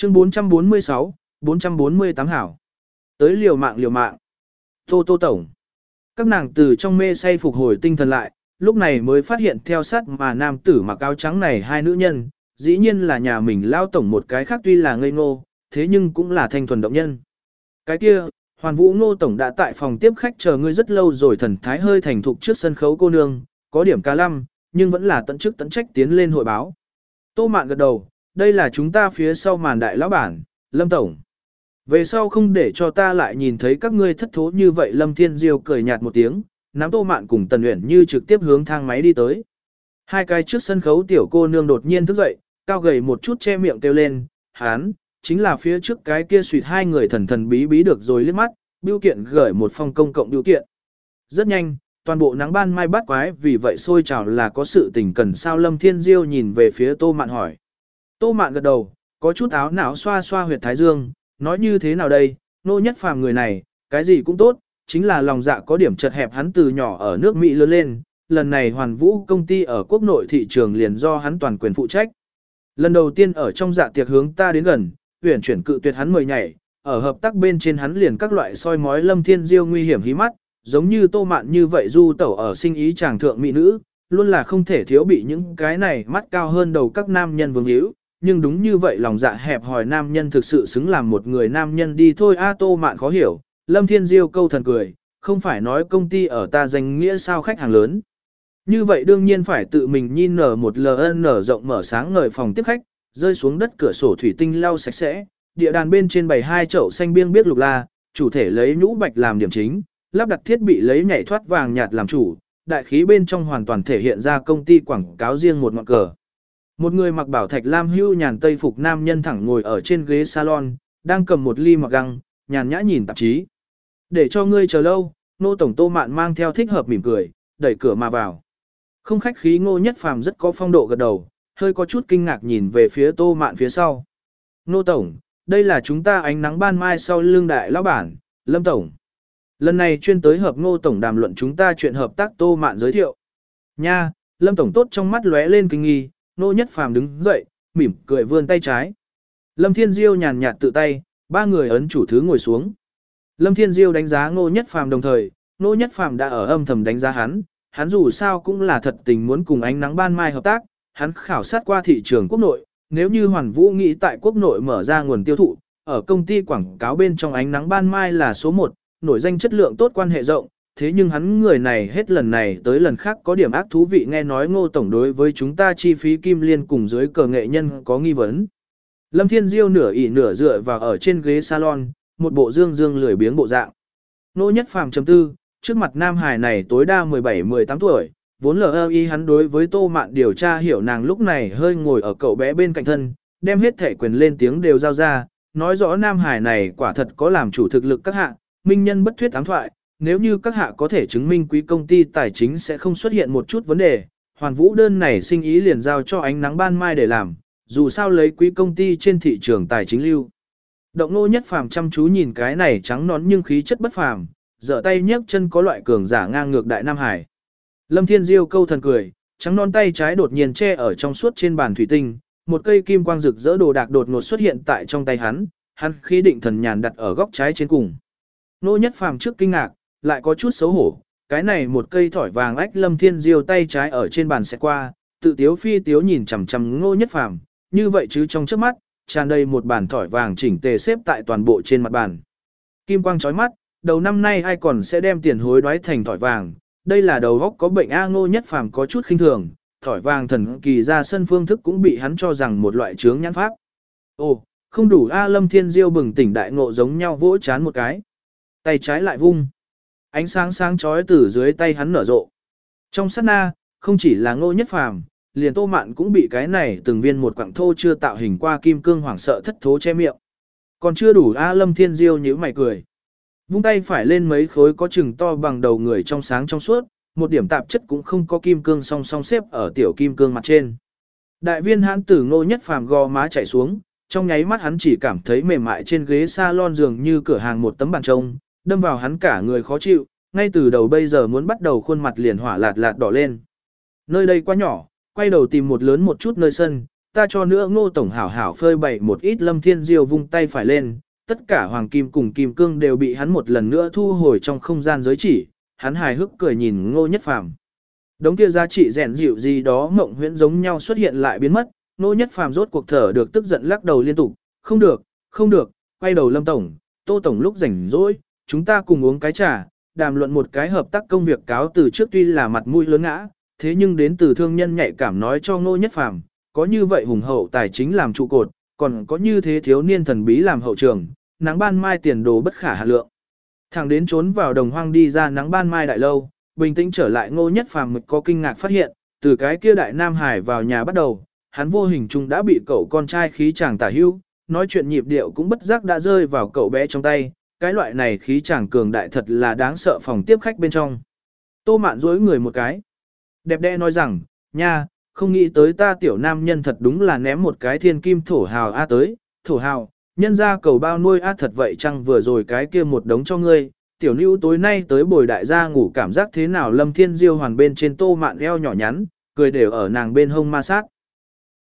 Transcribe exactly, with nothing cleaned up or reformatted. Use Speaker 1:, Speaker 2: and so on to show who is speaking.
Speaker 1: Chương bốn trăm bốn mươi sáu, bốn trăm bốn mươi tám hảo. Tới liều mạng liều mạng. Tô Tô Tổng. Các nàng từ trong mê say phục hồi tinh thần lại, lúc này mới phát hiện theo sát mà nam tử mặc áo trắng này hai nữ nhân, dĩ nhiên là nhà mình lao tổng một cái khác tuy là ngây ngô, thế nhưng cũng là thanh thuần động nhân. Cái kia, Hoàn Vũ Ngô Tổng đã tại phòng tiếp khách chờ ngươi rất lâu rồi, thần thái hơi thành thục trước sân khấu cô nương, có điểm ca lăm, nhưng vẫn là tận chức tận trách tiến lên hội báo. Tô Mạn gật đầu, đây là chúng ta phía sau màn đại lão bản, Lâm Tổng. Về sau không để cho ta lại nhìn thấy các ngươi thất thố như vậy. Lâm Thiên Diêu cười nhạt một tiếng, nắm Tô Mạn cùng Tần Uyển Như trực tiếp hướng thang máy đi tới. Hai cái trước sân khấu tiểu cô nương đột nhiên thức dậy, cao gầy một chút che miệng kêu lên, hán, chính là phía trước cái kia suýt hai người thần thần bí bí được rồi liếc mắt, bưu kiện gửi một phong công cộng bưu kiện. Rất nhanh, toàn bộ nắng ban mai bắt quái vì vậy sôi trào là có sự tình cần sao. Lâm Thiên Diêu nhìn về phía Tô Mạn hỏi. Tô Mạn gật đầu, có chút áo não xoa xoa huyệt thái dương, nói như thế nào đây, Nô Nhất Phàm người này, cái gì cũng tốt, chính là lòng dạ có điểm chật hẹp, hắn từ nhỏ ở nước Mỹ lớn lên, lần này Hoàn Vũ công ty ở quốc nội thị trường liền do hắn toàn quyền phụ trách. Lần đầu tiên ở trong dạ tiệc hướng ta đến gần, uyển chuyển cự tuyệt hắn mời nhảy, ở hợp tác bên trên hắn liền các loại soi mói. Lâm Thiên Diêu nguy hiểm hí mắt, giống như Tô Mạn như vậy du tẩu ở sinh ý chàng thượng mỹ nữ, luôn là không thể thiếu bị những cái này mắt cao hơn đầu các nam nhân vương hữu. Nhưng đúng như vậy lòng dạ hẹp hòi nam nhân thực sự xứng làm một người nam nhân đi thôi a. Tô Mạn khó hiểu, Lâm Thiên Diêu câu thần cười, không phải nói công ty ở ta danh nghĩa sao khách hàng lớn. Như vậy đương nhiên phải tự mình nhìn nở một ln rộng mở sáng ngời phòng tiếp khách, rơi xuống đất cửa sổ thủy tinh lau sạch sẽ, địa đàn bên trên bày hai chậu xanh biêng biếc lục la, chủ thể lấy nhũ bạch làm điểm chính, lắp đặt thiết bị lấy nhảy thoát vàng nhạt làm chủ, đại khí bên trong hoàn toàn thể hiện ra công ty quảng cáo riêng một ngọn cờ. Một người mặc bảo thạch lam hưu nhàn tây phục nam nhân thẳng ngồi ở trên ghế salon, đang cầm một ly mặc găng, nhàn nhã nhìn tạp chí. Để cho ngươi chờ lâu, Nô Tổng. Tô Mạn mang theo thích hợp mỉm cười, đẩy cửa mà vào. Không khách khí. Ngô Nhất Phàm rất có phong độ gật đầu, hơi có chút kinh ngạc nhìn về phía Tô Mạn phía sau. Nô Tổng, đây là chúng ta ánh nắng ban mai sau lưng đại lão bản, Lâm Tổng. Lần này chuyên tới hợp Ngô Tổng đàm luận chúng ta chuyện hợp tác. Tô Mạn giới thiệu. Nha, Lâm Tổng tốt trong mắt lóe lên kinh nghi. Nô Nhất Phàm đứng dậy, mỉm cười vươn tay trái. Lâm Thiên Diêu nhàn nhạt tự tay, ba người ấn chủ thứ ngồi xuống. Lâm Thiên Diêu đánh giá Ngô Nhất Phàm đồng thời, Ngô Nhất Phàm đã ở âm thầm đánh giá hắn, hắn dù sao cũng là thật tình muốn cùng ánh nắng ban mai hợp tác, hắn khảo sát qua thị trường quốc nội, nếu như Hoàn Vũ nghĩ tại quốc nội mở ra nguồn tiêu thụ, ở công ty quảng cáo bên trong ánh nắng ban mai là số một, nổi danh chất lượng tốt quan hệ rộng, thế nhưng hắn người này hết lần này tới lần khác có điểm ác thú vị. Nghe nói Ngô Tổng đối với chúng ta chi phí kim liên cùng dưới cờ nghệ nhân có nghi vấn. Lâm Thiên Diêu nửa ỉ nửa dựa vào ở trên ghế salon, một bộ dương dương lười biếng bộ dạng. Nô Nhất Phàm chấm tư, trước mặt nam hài này tối đa mười bảy mười tám tuổi, vốn lờ y hắn đối với Tô Mạn điều tra hiểu nàng lúc này hơi ngồi ở cậu bé bên cạnh thân, đem hết thể quyền lên tiếng đều giao ra, nói rõ nam hài này quả thật có làm chủ thực lực các hạ, minh nhân bất thuyết ám thoại. Nếu như các hạ có thể chứng minh quý công ty tài chính sẽ không xuất hiện một chút vấn đề, Hoàn Vũ đơn này sinh ý liền giao cho ánh nắng ban mai để làm, dù sao lấy quý công ty trên thị trường tài chính lưu. Động. Nô Nhất Phàm chăm chú nhìn cái này trắng nón nhưng khí chất bất phàm, giở tay nhấc chân có loại cường giả ngang ngược đại Nam Hải. Lâm Thiên Diêu câu thần cười, trắng non tay trái đột nhiên che ở trong suốt trên bàn thủy tinh, một cây kim quang rực rỡ đồ đạc đột ngột xuất hiện tại trong tay hắn, hắn khí định thần nhàn đặt ở góc trái trên cùng. Nô Nhất Phàm trước kinh ngạc, lại có chút xấu hổ, cái này một cây thỏi vàng ách. Lâm Thiên Diêu tay trái ở trên bàn sẽ qua, tự tiếu phi tiếu nhìn chằm chằm Ngô Nhất Phàm, như vậy chứ trong trước mắt, tràn đầy một bàn thỏi vàng chỉnh tề xếp tại toàn bộ trên mặt bàn. Kim quang chói mắt, đầu năm nay ai còn sẽ đem tiền hối đoái thành thỏi vàng, đây là đầu góc có bệnh a. Ngô Nhất Phàm có chút khinh thường, thỏi vàng thần kỳ ra sân phương thức cũng bị hắn cho rằng một loại chướng nhãn pháp. Ồ, không đủ a. Lâm Thiên Diêu bừng tỉnh đại ngộ giống nhau vỗ chán một cái. Tay trái lại vung. Ánh sáng sáng chói từ dưới tay hắn nở rộ. Trong sát na, không chỉ là Ngô Nhất Phàm, liền Tô Mạn cũng bị cái này từng viên một quặng thô chưa tạo hình qua kim cương hoảng sợ thất thố che miệng. Còn chưa đủ a. Lâm Thiên Diêu nhíu mày cười. Vung tay phải lên mấy khối có chừng to bằng đầu người trong sáng trong suốt, một điểm tạp chất cũng không có kim cương song song xếp ở tiểu kim cương mặt trên. Đại viên hãn tử Ngô Nhất Phàm gò má chảy xuống, trong nháy mắt hắn chỉ cảm thấy mềm mại trên ghế salon dường như cửa hàng một tấm bàn trông, đâm vào hắn cả người khó chịu, ngay từ đầu bây giờ muốn bắt đầu khuôn mặt liền hỏa lạt lạt đỏ lên. Nơi đây quá nhỏ, quay đầu tìm một lớn một chút nơi sân, ta cho nữa Ngô tổng hảo hảo phơi bày một ít. Lâm Thiên Diêu vung tay phải lên, tất cả hoàng kim cùng kim cương đều bị hắn một lần nữa thu hồi trong không gian giới chỉ, hắn hài hước cười nhìn Ngô Nhất Phàm. Đống kia giá trị rèn dịu gì đó mộng huyễn giống nhau xuất hiện lại biến mất, Ngô Nhất Phàm rốt cuộc thở được tức giận lắc đầu liên tục, không được, không được, quay đầu Lâm tổng, Tô tổng lúc rảnh rỗi, chúng ta cùng uống cái trà, đàm luận một cái hợp tác công việc. Cáo từ trước tuy là mặt mũi lớn ngã, thế nhưng đến từ thương nhân nhạy cảm nói cho Ngô Nhất Phàm, có như vậy hùng hậu tài chính làm trụ cột, còn có như thế thiếu niên thần bí làm hậu trường, nắng ban mai tiền đồ bất khả hạn lượng. Thẳng đến trốn vào đồng hoang đi ra nắng ban mai đại lâu, bình tĩnh trở lại Ngô Nhất Phàm có kinh ngạc phát hiện, từ cái kia đại nam hải vào nhà bắt đầu, hắn vô hình chung đã bị cậu con trai khí chàng tả hữu, nói chuyện nhịp điệu cũng bất giác đã rơi vào cậu bé trong tay, cái loại này khí chàng cường đại thật là đáng sợ. Phòng tiếp khách bên trong, Tô Mạn duỗi người một cái, đẹp đẽ nói rằng, nha, không nghĩ tới ta tiểu nam nhân thật đúng là ném một cái thiên kim thổ hào a tới, thổ hào, nhân ra cầu bao nuôi a thật vậy chăng vừa rồi cái kia một đống cho ngươi, tiểu nữ tối nay tới bồi đại gia ngủ cảm giác thế nào. Lâm Thiên Diêu hoàn bên trên Tô Mạn eo nhỏ nhắn, cười đều ở nàng bên hông ma sát.